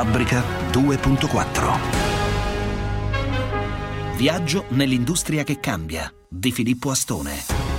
Fabbrica 2.4. Viaggio nell'industria che cambia di Filippo Astone.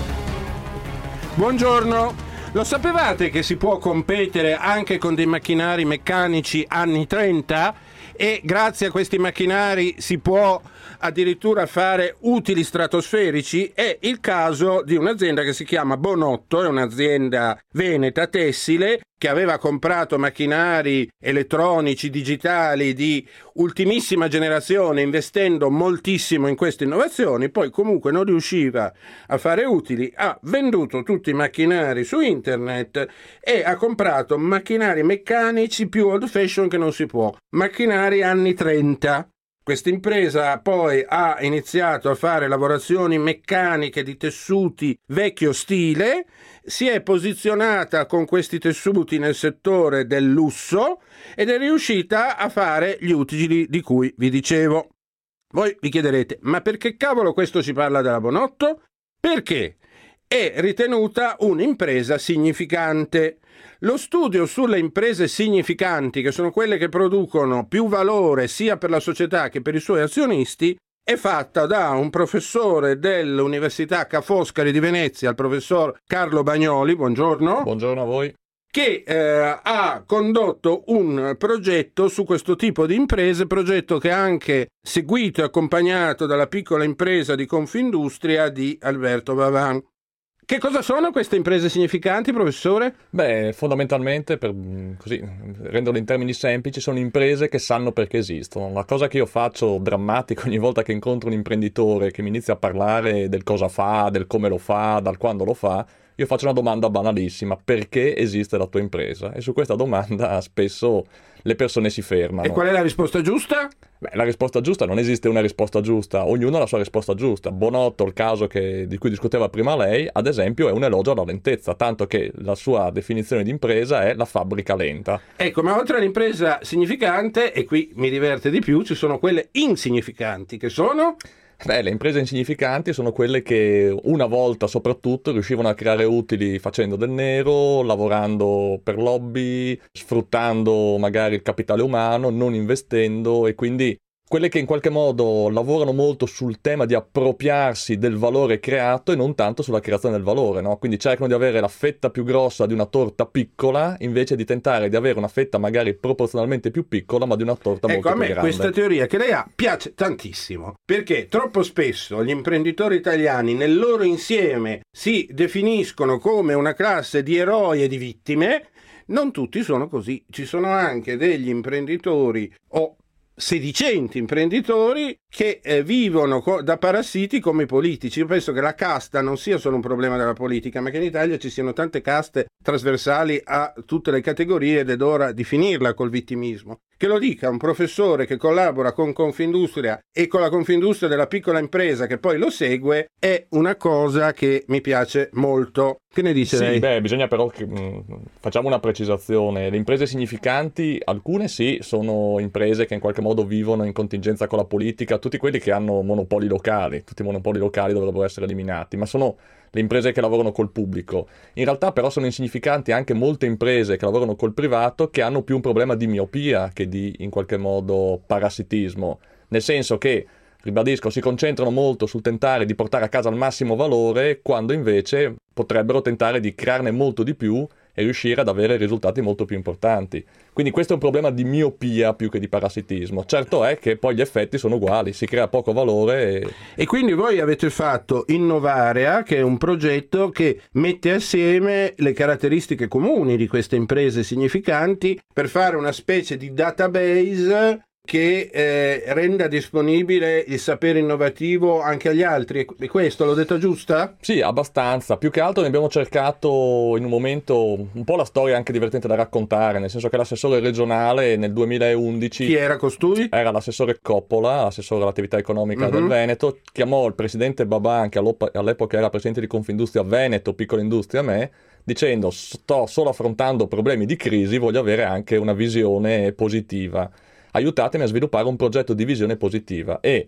Buongiorno. Lo sapevate che si può competere anche con dei macchinari meccanici anni 30? E grazie a questi macchinari si può addirittura fare utili stratosferici? È il caso di un'azienda che si chiama Bonotto, è un'azienda veneta tessile che aveva comprato macchinari elettronici, digitali di ultimissima generazione, investendo moltissimo in queste innovazioni, poi comunque non riusciva a fare utili, ha venduto tutti i macchinari su internet e ha comprato macchinari meccanici più old fashion che non si può, macchinari anni 30. Questa impresa poi ha iniziato a fare lavorazioni meccaniche di tessuti vecchio stile, si è posizionata con questi tessuti nel settore del lusso ed è riuscita a fare gli utili di cui vi dicevo. Voi vi chiederete, ma perché cavolo questo ci parla della Bonotto? Perché è ritenuta un'impresa significante. Lo studio sulle imprese significanti, che sono quelle che producono più valore sia per la società che per i suoi azionisti, è fatta da un professore dell'Università Ca' Foscari di Venezia, il professor Carlo Bagnoli, buongiorno. Buongiorno a voi. Che ha condotto un progetto su questo tipo di imprese, progetto che ha anche seguito e accompagnato dalla piccola impresa di Confindustria di Alberto Vavan. Che cosa sono queste imprese significanti, professore? Beh, fondamentalmente, per così renderlo in termini semplici, sono imprese che sanno perché esistono. La cosa che io faccio drammatica ogni volta che incontro un imprenditore che mi inizia a parlare del cosa fa, del come lo fa, dal quando lo fa, io faccio una domanda banalissima: perché esiste la tua impresa? E su questa domanda spesso le persone si fermano. E qual è la risposta giusta? Beh, la risposta giusta, non esiste una risposta giusta, ognuno ha la sua risposta giusta. Bonotto, il caso di cui discuteva prima lei, ad esempio, è un elogio alla lentezza, tanto che la sua definizione di impresa è la fabbrica lenta. Ecco, ma oltre all'impresa significante, e qui mi diverte di più, ci sono quelle insignificanti, che sono? Beh, le imprese insignificanti sono quelle che una volta soprattutto riuscivano a creare utili facendo del nero, lavorando per lobby, sfruttando magari il capitale umano, non investendo, e quindi quelle che in qualche modo lavorano molto sul tema di appropriarsi del valore creato e non tanto sulla creazione del valore, no? Quindi cercano di avere la fetta più grossa di una torta piccola invece di tentare di avere una fetta magari proporzionalmente più piccola ma di una torta molto più grande. Ecco, a me questa teoria che lei ha piace tantissimo, perché troppo spesso gli imprenditori italiani nel loro insieme si definiscono come una classe di eroi e di vittime. Non tutti sono così, ci sono anche degli imprenditori o sedicenti imprenditori che vivono da parassiti come i politici. Io penso che la casta non sia solo un problema della politica, ma che in Italia ci siano tante caste trasversali a tutte le categorie ed è ora di finirla col vittimismo. Che lo dica un professore che collabora con Confindustria e con la Confindustria della piccola impresa che poi lo segue è una cosa che mi piace molto. Che ne dice lei? Sì, beh, bisogna però che facciamo una precisazione. Le imprese significanti, alcune sì, sono imprese che in qualche modo vivono in contingenza con la politica, tutti quelli che hanno monopoli locali, tutti i monopoli locali dovrebbero essere eliminati, ma sono le imprese che lavorano col pubblico. In realtà però sono insignificanti anche molte imprese che lavorano col privato che hanno più un problema di miopia che di in qualche modo parassitismo, nel senso che, ribadisco, si concentrano molto sul tentare di portare a casa il massimo valore quando invece potrebbero tentare di crearne molto di più e riuscire ad avere risultati molto più importanti. Quindi questo è un problema di miopia più che di parassitismo. Certo è che poi gli effetti sono uguali, si crea poco valore. E quindi voi avete fatto Innovarea, che è un progetto che mette assieme le caratteristiche comuni di queste imprese significanti per fare una specie di database che renda disponibile il sapere innovativo anche agli altri. E questo l'ho detto giusta? Sì, abbastanza. Più che altro ne abbiamo cercato in un momento un po' la storia anche divertente da raccontare, nel senso che l'assessore regionale nel 2011... Chi era costui? Era l'assessore Coppola, assessore all'attività economica del Veneto, chiamò il presidente Baban, che all'epoca era presidente di Confindustria Veneto, piccola industria, me, dicendo: sto solo affrontando problemi di crisi, voglio avere anche una visione positiva. Aiutatemi a sviluppare un progetto di visione positiva. E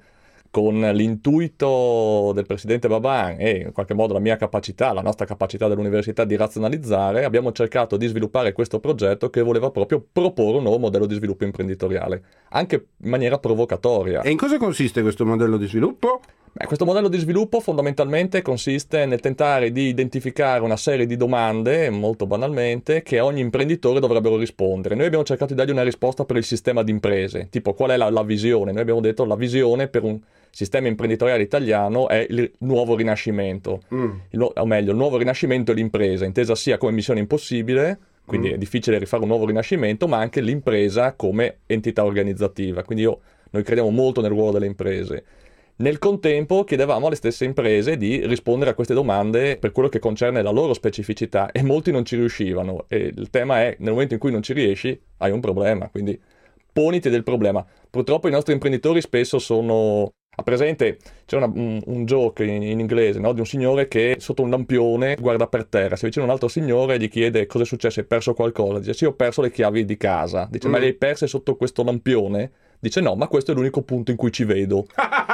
con l'intuito del presidente Baban e in qualche modo la mia capacità, la nostra capacità dell'università di razionalizzare, abbiamo cercato di sviluppare questo progetto che voleva proprio proporre un nuovo modello di sviluppo imprenditoriale, anche in maniera provocatoria. E in cosa consiste questo modello di sviluppo? Questo modello di sviluppo fondamentalmente consiste nel tentare di identificare una serie di domande, molto banalmente, che ogni imprenditore dovrebbero rispondere. Noi abbiamo cercato di dargli una risposta per il sistema di imprese, tipo qual è la visione. Noi abbiamo detto la visione per un sistema imprenditoriale italiano è il nuovo rinascimento, o meglio, il nuovo rinascimento è l'impresa, intesa sia come missione impossibile, quindi è difficile rifare un nuovo rinascimento, ma anche l'impresa come entità organizzativa. Quindi noi crediamo molto nel ruolo delle imprese. Nel contempo chiedevamo alle stesse imprese di rispondere a queste domande per quello che concerne la loro specificità e molti non ci riuscivano e il tema è nel momento in cui non ci riesci hai un problema, quindi poniti del problema. Purtroppo i nostri imprenditori spesso sono... A presente c'è un joke in inglese, no? Di un signore che sotto un lampione guarda per terra, si avvicina un altro signore e gli chiede cosa è successo, hai perso qualcosa? Dice sì, ho perso le chiavi di casa. Dice ma le hai perse sotto questo lampione? Dice no, ma questo è l'unico punto in cui ci vedo.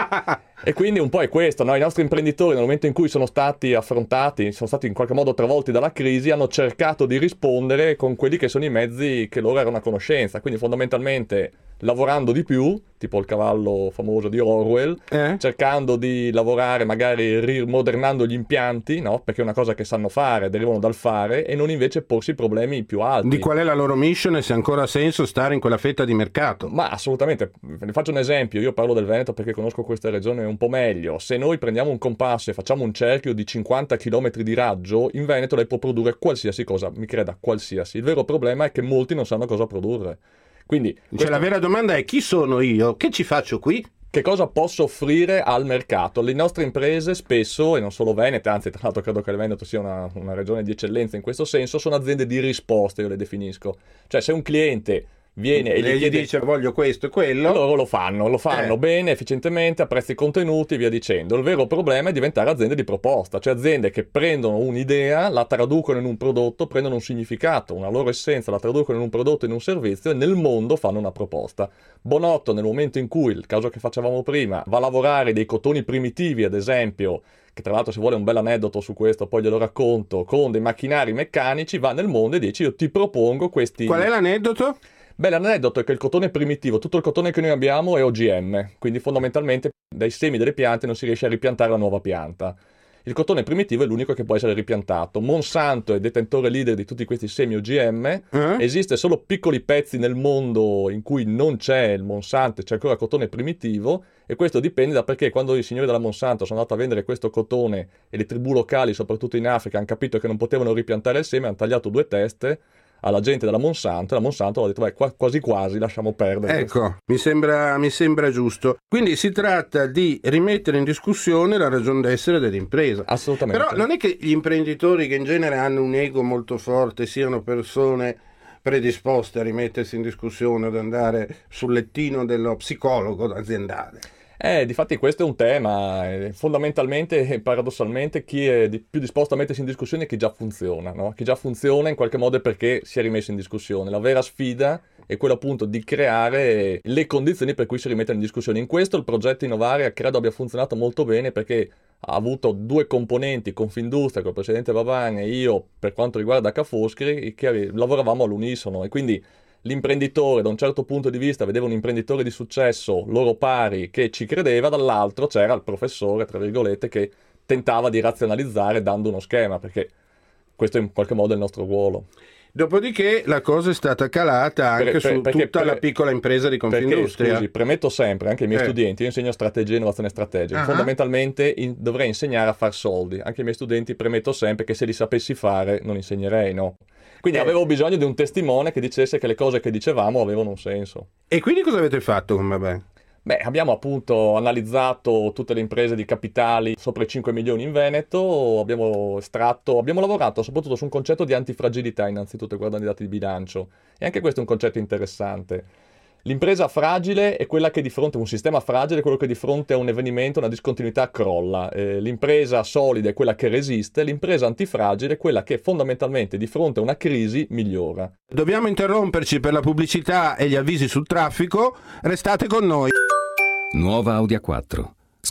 E quindi un po' è questo, no? I nostri imprenditori nel momento in cui sono stati affrontati, sono stati in qualche modo travolti dalla crisi, hanno cercato di rispondere con quelli che sono i mezzi che loro erano a conoscenza, quindi fondamentalmente lavorando di più, tipo il cavallo famoso di Orwell, cercando di lavorare magari rimodernando gli impianti, no? Perché è una cosa che sanno fare, derivano dal fare, e non invece porsi problemi più alti. Di qual è la loro mission e se ancora ha senso stare in quella fetta di mercato? Ma assolutamente, ve ne faccio un esempio, io parlo del Veneto perché conosco questa regione un po' meglio. Se noi prendiamo un compasso e facciamo un cerchio di 50 km di raggio, in Veneto lei può produrre qualsiasi cosa, mi creda, qualsiasi. Il vero problema è che molti non sanno cosa produrre. Quindi, la vera domanda è chi sono io? Che ci faccio qui? Che cosa posso offrire al mercato? Le nostre imprese spesso, e non solo venete, anzi tra l'altro credo che il Veneto sia una regione di eccellenza in questo senso, sono aziende di risposta, io le definisco. Cioè se un cliente viene e gli chiede, dice voglio questo e quello, loro lo fanno bene, efficientemente, a prezzi contenuti e via dicendo. Il vero problema è diventare aziende di proposta, cioè aziende che prendono un'idea, la traducono in un prodotto, prendono un significato, una loro essenza, la traducono in un prodotto, in un servizio e nel mondo fanno una proposta. Bonotto nel momento in cui, il caso che facevamo prima, va a lavorare dei cotoni primitivi ad esempio, che tra l'altro se vuole un bel aneddoto su questo poi glielo racconto, con dei macchinari meccanici, va nel mondo e dice io ti propongo questi... Qual è l'aneddoto? Beh, l'aneddoto è che il cotone primitivo, tutto il cotone che noi abbiamo è OGM, quindi fondamentalmente dai semi delle piante non si riesce a ripiantare la nuova pianta. Il cotone primitivo è l'unico che può essere ripiantato. Monsanto è detentore leader di tutti questi semi OGM, esiste solo piccoli pezzi nel mondo in cui non c'è il Monsanto, c'è ancora cotone primitivo, e questo dipende da perché quando i signori della Monsanto sono andati a vendere questo cotone e le tribù locali, soprattutto in Africa, hanno capito che non potevano ripiantare il seme, hanno tagliato 2 teste alla gente della Monsanto, e la Monsanto ha detto quasi quasi lasciamo perdere. Ecco, mi sembra giusto. Quindi si tratta di rimettere in discussione la ragione d'essere dell'impresa. Assolutamente. Però non è che gli imprenditori, che in genere hanno un ego molto forte, siano persone predisposte a rimettersi in discussione, ad andare sul lettino dello psicologo aziendale. Difatti questo è un tema, fondamentalmente e paradossalmente chi è più disposto a mettersi in discussione è chi già funziona, no? Chi già funziona in qualche modo è perché si è rimesso in discussione. La vera sfida è quella appunto di creare le condizioni per cui si rimette in discussione. In questo il progetto Innovare credo abbia funzionato molto bene perché ha avuto 2 componenti, Confindustria, con il presidente Baban e io per quanto riguarda Ca' Foscari, che lavoravamo all'unisono e quindi l'imprenditore da un certo punto di vista vedeva un imprenditore di successo loro pari che ci credeva, dall'altro c'era il professore tra virgolette che tentava di razionalizzare dando uno schema, perché questo è in qualche modo il nostro ruolo. Dopodiché la cosa è stata calata anche su tutta la piccola impresa di Confindustria. Perché, scusi, premetto sempre, anche ai miei studenti, io insegno strategia e innovazione strategica, fondamentalmente dovrei insegnare a far soldi, anche ai miei studenti premetto sempre che se li sapessi fare non insegnerei, no? Quindi avevo bisogno di un testimone che dicesse che le cose che dicevamo avevano un senso. E quindi cosa avete fatto con Baban? Beh, abbiamo appunto analizzato tutte le imprese di capitali sopra i 5 milioni in Veneto, abbiamo lavorato soprattutto su un concetto di antifragilità innanzitutto guardando i dati di bilancio, e anche questo è un concetto interessante. L'impresa fragile è quella che di fronte a un sistema fragile è quello che di fronte a un avvenimento, una discontinuità crolla. L'impresa solida è quella che resiste, l'impresa antifragile è quella che fondamentalmente di fronte a una crisi migliora. Dobbiamo interromperci per la pubblicità e gli avvisi sul traffico, restate con noi. Nuova Audi A4.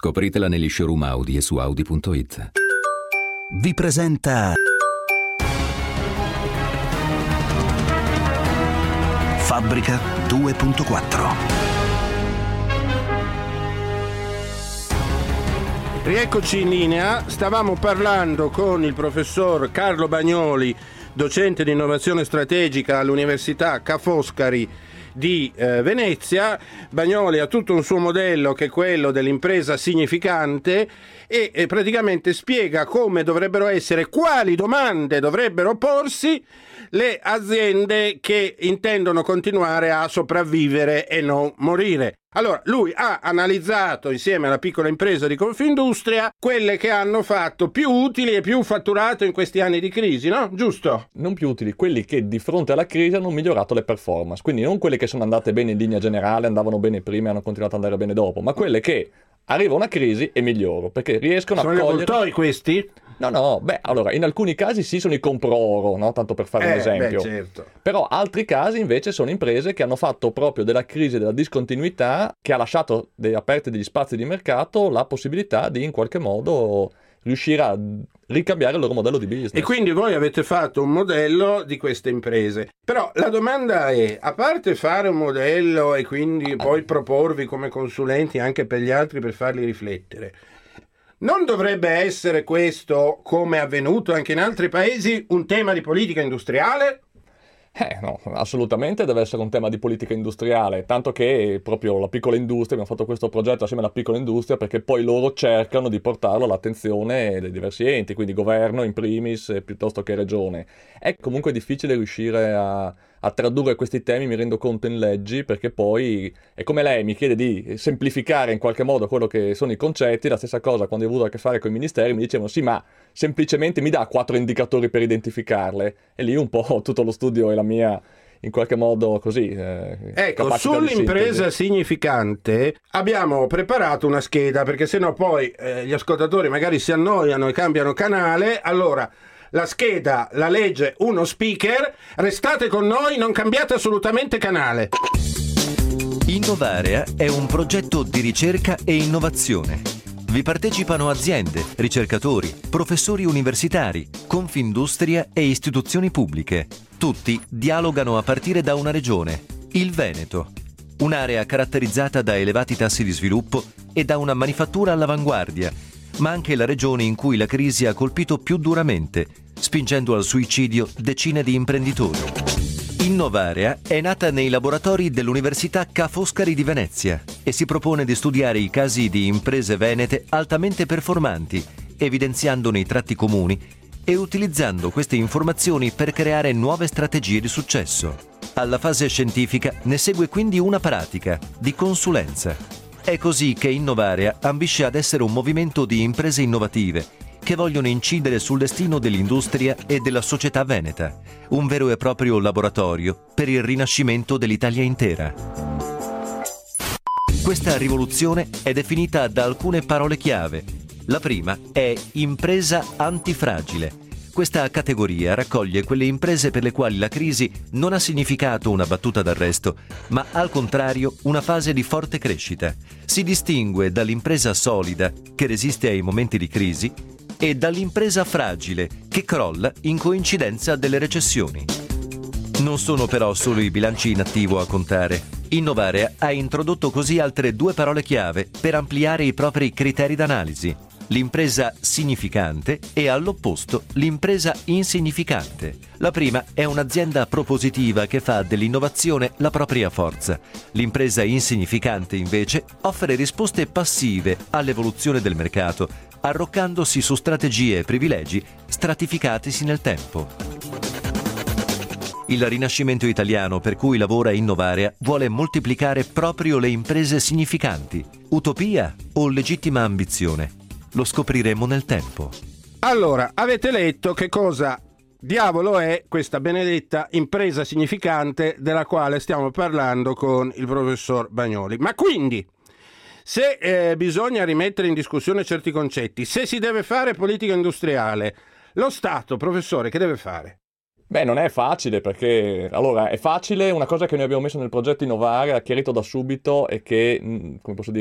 Scopritela negli showroom Audi e su Audi.it. Vi presenta Fabbrica 2.4. Rieccoci in linea, stavamo parlando con il professor Carlo Bagnoli, docente di innovazione strategica all'Università Ca' Foscari di Venezia. Bagnoli ha tutto un suo modello che è quello dell'impresa significante e praticamente spiega come dovrebbero essere, quali domande dovrebbero porsi le aziende che intendono continuare a sopravvivere e non morire. Allora, lui ha analizzato insieme alla piccola impresa di Confindustria quelle che hanno fatto più utili e più fatturato in questi anni di crisi, no? Giusto? Non più utili, quelli che di fronte alla crisi hanno migliorato le performance, quindi non quelle che sono andate bene in linea generale, andavano bene prima e hanno continuato ad andare bene dopo, ma quelle che arriva una crisi e miglioro, perché riescono a cogliere... Sono gli avvoltoi questi? No, allora, in alcuni casi sì sono i compro-oro, no? Tanto per fare un esempio. Certo. Però altri casi invece sono imprese che hanno fatto proprio della crisi e della discontinuità, che ha lasciato aperti degli spazi di mercato, la possibilità di in qualche modo riuscire a ricambiare il loro modello di business. E quindi voi avete fatto un modello di queste imprese. Però la domanda è, a parte fare un modello e quindi poi proporvi come consulenti anche per gli altri per farli riflettere, non dovrebbe essere questo, come è avvenuto anche in altri paesi, un tema di politica industriale? No, assolutamente deve essere un tema di politica industriale, tanto che proprio la piccola industria, abbiamo fatto questo progetto assieme alla piccola industria perché poi loro cercano di portarlo all'attenzione dei diversi enti, quindi governo in primis piuttosto che regione. È comunque difficile riuscire a tradurre questi temi, mi rendo conto, in leggi, perché poi è come lei mi chiede di semplificare in qualche modo quello che sono i concetti. La stessa cosa quando ho avuto a che fare con i ministeri, mi dicevano sì, ma semplicemente mi dà 4 indicatori per identificarle, e lì un po' tutto lo studio e la mia, in qualche modo così, ecco, sull'impresa significante abbiamo preparato una scheda, perché sennò poi gli ascoltatori magari si annoiano e cambiano canale. Allora, la scheda la legge uno speaker, restate con noi, non cambiate assolutamente canale. Innovarea è un progetto di ricerca e innovazione. Vi partecipano aziende, ricercatori, professori universitari, Confindustria e istituzioni pubbliche. Tutti dialogano a partire da una regione, il Veneto, un'area caratterizzata da elevati tassi di sviluppo e da una manifattura all'avanguardia, ma anche la regione in cui la crisi ha colpito più duramente, spingendo al suicidio decine di imprenditori. Innovarea è nata nei laboratori dell'Università Ca' Foscari di Venezia e si propone di studiare i casi di imprese venete altamente performanti, evidenziandone i tratti comuni e utilizzando queste informazioni per creare nuove strategie di successo. Alla fase scientifica ne segue quindi una pratica, di consulenza. È così che Innovarea ambisce ad essere un movimento di imprese innovative che vogliono incidere sul destino dell'industria e della società veneta, un vero e proprio laboratorio per il rinascimento dell'Italia intera. Questa rivoluzione è definita da alcune parole chiave. La prima è impresa antifragile. Questa categoria raccoglie quelle imprese per le quali la crisi non ha significato una battuta d'arresto, ma al contrario una fase di forte crescita. Si distingue dall'impresa solida, che resiste ai momenti di crisi, e dall'impresa fragile, che crolla in coincidenza delle recessioni. Non sono però solo i bilanci in attivo a contare. Innovarea ha introdotto così altre 2 parole chiave per ampliare i propri criteri d'analisi: l'impresa significante e, all'opposto, l'impresa insignificante. La prima è un'azienda propositiva che fa dell'innovazione la propria forza. L'impresa insignificante, invece, offre risposte passive all'evoluzione del mercato, arroccandosi su strategie e privilegi stratificatisi nel tempo. Il rinascimento italiano per cui lavora Innovarea vuole moltiplicare proprio le imprese significanti. Utopia o legittima ambizione? Lo scopriremo nel tempo. Allora, avete letto che cosa diavolo è questa benedetta impresa significante della quale stiamo parlando con il professor Bagnoli. Ma quindi, se bisogna rimettere in discussione certi concetti, se si deve fare politica industriale, lo Stato, professore, che deve fare? Beh, non è facile, perché allora è facile una cosa che noi abbiamo messo nel progetto Innovare, ha chiarito da subito, e che, come posso dire,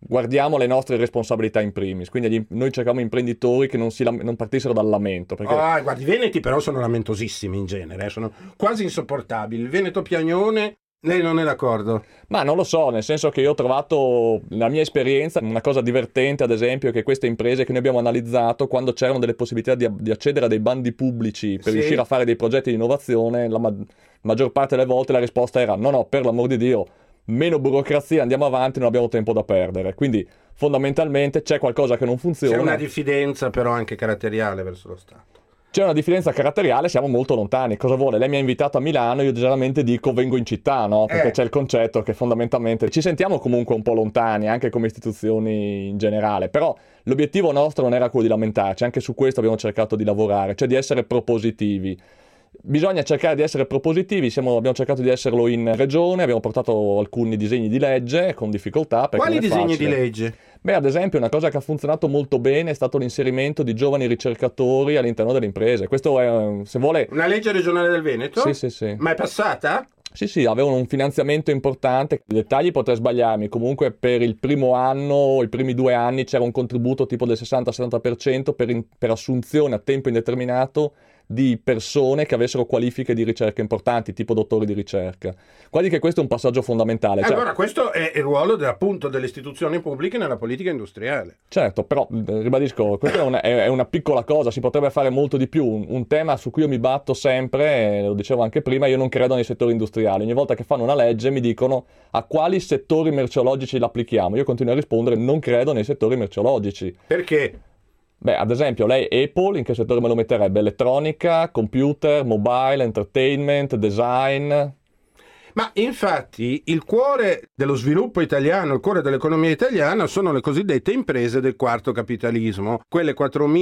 guardiamo le nostre responsabilità in primis, quindi noi cerchiamo imprenditori che non partissero dal lamento. Perché... guardi, i veneti però sono lamentosissimi in genere, sono quasi insopportabili. Il veneto piagnone, lei non è d'accordo? Ma non lo so, nel senso che io ho trovato, nella mia esperienza, una cosa divertente, ad esempio, che queste imprese che noi abbiamo analizzato, quando c'erano delle possibilità di accedere a dei bandi pubblici per riuscire a fare dei progetti di innovazione, la maggior parte delle volte la risposta era no, per l'amor di Dio, meno burocrazia, andiamo avanti, non abbiamo tempo da perdere. Quindi fondamentalmente c'è qualcosa che non funziona. C'è una diffidenza però anche caratteriale verso lo Stato. C'è una differenza caratteriale, siamo molto lontani. Cosa vuole? Lei mi ha invitato a Milano, io generalmente dico vengo in città, no? Perché c'è il concetto che fondamentalmente ci sentiamo comunque un po' lontani, anche come istituzioni in generale. Però l'obiettivo nostro non era quello di lamentarci, anche su questo abbiamo cercato di lavorare, cioè di essere propositivi. Bisogna cercare di essere propositivi, abbiamo cercato di esserlo in regione, abbiamo portato alcuni disegni di legge con difficoltà. Quali disegni di legge? Beh, ad esempio, una cosa che ha funzionato molto bene è stato l'inserimento di giovani ricercatori all'interno delle imprese. Questo è, se vuole... Una legge regionale del Veneto? Sì. Ma è passata? Sì, avevano un finanziamento importante. I dettagli potrei sbagliarmi, comunque per il primo anno, i primi 2 anni c'era un contributo tipo del 60-70% per assunzione a tempo indeterminato di persone che avessero qualifiche di ricerca importanti, tipo dottori di ricerca. Guardi che questo è un passaggio fondamentale. Allora, questo è il ruolo appunto delle istituzioni pubbliche nella politica industriale. Certo, però ribadisco, questa è una piccola cosa, si potrebbe fare molto di più. Un tema su cui io mi batto sempre, lo dicevo anche prima, io non credo nei settori industriali. Ogni volta che fanno una legge mi dicono a quali settori merceologici l'applichiamo. Io continuo a rispondere non credo nei settori merceologici. Perché? Beh, ad esempio, lei Apple, in che settore me lo metterebbe? Elettronica, computer, mobile, entertainment, design? Ma infatti il cuore dello sviluppo italiano, il cuore dell'economia italiana sono le cosiddette imprese del quarto capitalismo, quelle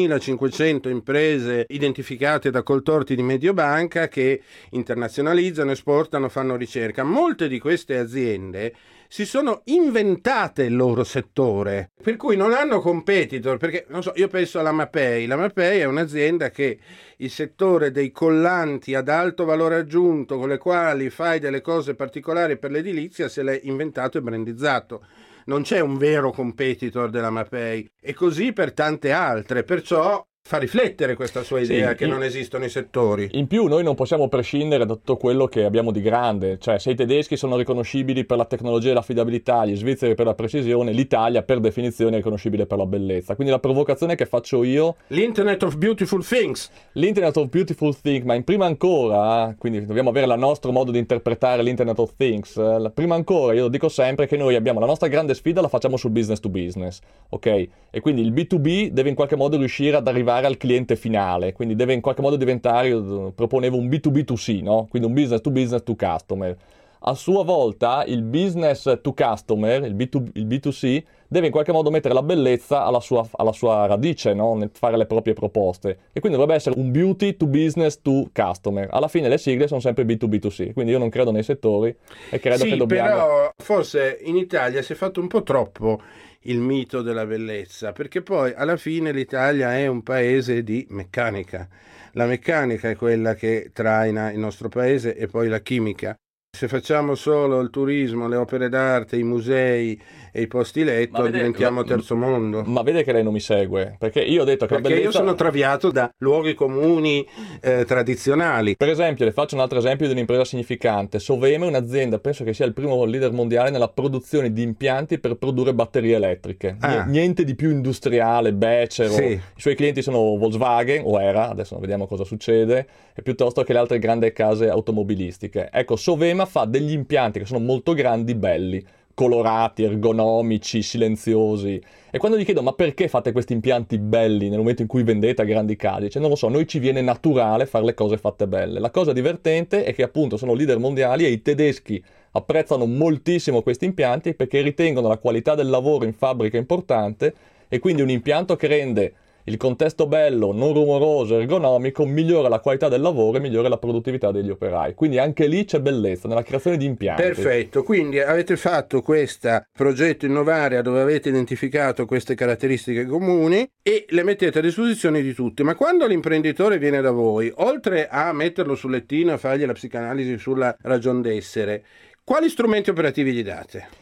4.500 imprese identificate da Coltorti di Mediobanca che internazionalizzano, esportano, fanno ricerca. Molte di queste aziende si sono inventate il loro settore, per cui non hanno competitor, perché non so, io penso alla Mapei. La Mapei è un'azienda che il settore dei collanti ad alto valore aggiunto con le quali fai delle cose particolari per l'edilizia se l'è inventato e brandizzato. Non c'è un vero competitor della Mapei, e così per tante altre, perciò fa riflettere questa sua idea che non esistono i settori. In più noi non possiamo prescindere da tutto quello che abbiamo di grande, cioè se i tedeschi sono riconoscibili per la tecnologia e l'affidabilità, gli svizzeri per la precisione, l'Italia per definizione è riconoscibile per la bellezza. Quindi la provocazione che faccio io... L'Internet of Beautiful Things. L'Internet of Beautiful Things, ma in prima ancora, quindi dobbiamo avere il nostro modo di interpretare l'Internet of Things, prima ancora io lo dico sempre che noi abbiamo la nostra grande sfida, la facciamo sul business to business, ok? E quindi il B2B deve in qualche modo riuscire ad arrivare al cliente finale, quindi deve in qualche modo diventare, io proponevo un B2B2C, no? Quindi un business to customer. A sua volta il business to customer, il B2C, deve in qualche modo mettere la bellezza alla sua radice, no? Nel fare le proprie proposte. E quindi dovrebbe essere un beauty to business to customer. Alla fine le sigle sono sempre B2B2C, quindi io non credo nei settori e credo che dobbiamo... però forse in Italia si è fatto un po' troppo il mito della bellezza, perché poi alla fine l'Italia è un paese di meccanica. La meccanica è quella che traina il nostro paese e poi la chimica. Se facciamo solo il turismo, le opere d'arte, i musei e i posti letto, diventiamo terzo mondo. Ma vede che lei non mi segue, perché io ho detto che perché la bellezza... io sono traviato da luoghi comuni tradizionali. Per esempio, le faccio un altro esempio di un'impresa significante. Sovema è un'azienda, penso che sia il primo leader mondiale nella produzione di impianti per produrre batterie elettriche. Niente di più industriale, becero. Sì. I suoi clienti sono Volkswagen, o era, adesso vediamo cosa succede, e piuttosto che le altre grandi case automobilistiche. Ecco, Sovema fa degli impianti che sono molto grandi, belli, colorati, ergonomici, silenziosi. E quando gli chiedo ma perché fate questi impianti belli nel momento in cui vendete a grandi case, dice non lo so, a noi ci viene naturale fare le cose fatte belle. La cosa divertente è che appunto sono leader mondiali e i tedeschi apprezzano moltissimo questi impianti perché ritengono la qualità del lavoro in fabbrica importante, e quindi un impianto che rende il contesto bello, non rumoroso, ergonomico, migliora la qualità del lavoro e migliora la produttività degli operai. Quindi anche lì c'è bellezza nella creazione di impianti. Perfetto, quindi avete fatto questo progetto Innovarea dove avete identificato queste caratteristiche comuni e le mettete a disposizione di tutti. Ma quando l'imprenditore viene da voi, oltre a metterlo sul lettino e fargli la psicanalisi sulla ragion d'essere, quali strumenti operativi gli date?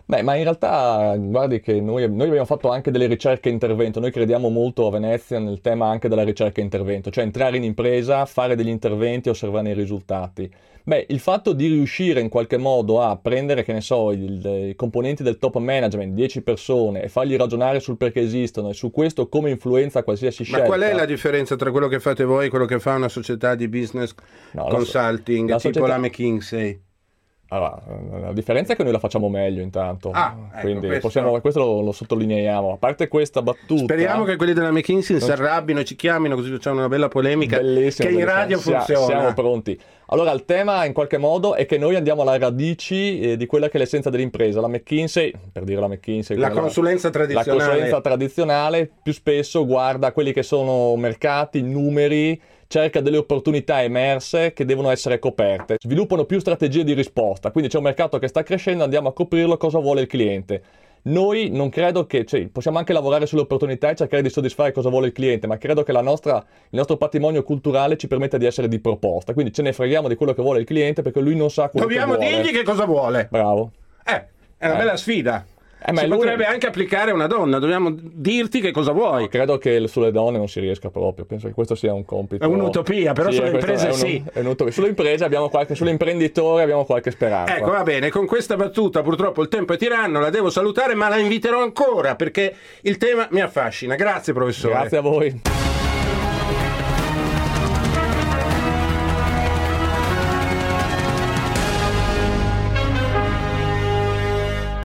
Beh, ma in realtà guardi che noi abbiamo fatto anche delle ricerche e intervento, noi crediamo molto a Venezia nel tema anche della ricerca e intervento, cioè entrare in impresa, fare degli interventi e osservare i risultati. Beh, il fatto di riuscire in qualche modo a prendere, che ne so, i componenti del top management, 10 persone, e fargli ragionare sul perché esistono e su questo come influenza qualsiasi scelta. Ma qual è la differenza tra quello che fate voi e quello che fa una società di business consulting, tipo società... la McKinsey? Allora, la differenza è che noi la facciamo meglio intanto, quindi ecco, questo lo sottolineiamo. A parte questa battuta, speriamo che quelli della McKinsey si arrabbino e ci chiamino, così facciamo una bella polemica che in radio funziona. Siamo pronti. Allora, il tema in qualche modo è che noi andiamo alla radici di quella che è l'essenza dell'impresa. La McKinsey, per dire la McKinsey, la consulenza tradizionale. La consulenza tradizionale più spesso guarda quelli che sono mercati, numeri, cerca delle opportunità emerse che devono essere coperte, sviluppano più strategie di risposta, quindi c'è un mercato che sta crescendo, andiamo a coprirlo, cosa vuole il cliente. Noi non credo che, possiamo anche lavorare sulle opportunità e cercare di soddisfare cosa vuole il cliente, ma credo che il nostro patrimonio culturale ci permetta di essere di proposta, quindi ce ne freghiamo di quello che vuole il cliente perché lui non sa quello che vuole. Dobbiamo dirgli che cosa vuole. Bravo. È una bella sfida. Ma si potrebbe anche applicare a una donna, dobbiamo dirti che cosa vuoi. No, credo che sulle donne non si riesca proprio, penso che questo sia un compito. È un'utopia, però sulle imprese è un'utopia. Sulle imprese sulle imprenditori abbiamo qualche speranza. Ecco, va bene, con questa battuta purtroppo il tempo è tiranno, la devo salutare, ma la inviterò ancora perché il tema mi affascina. Grazie professore. Grazie a voi.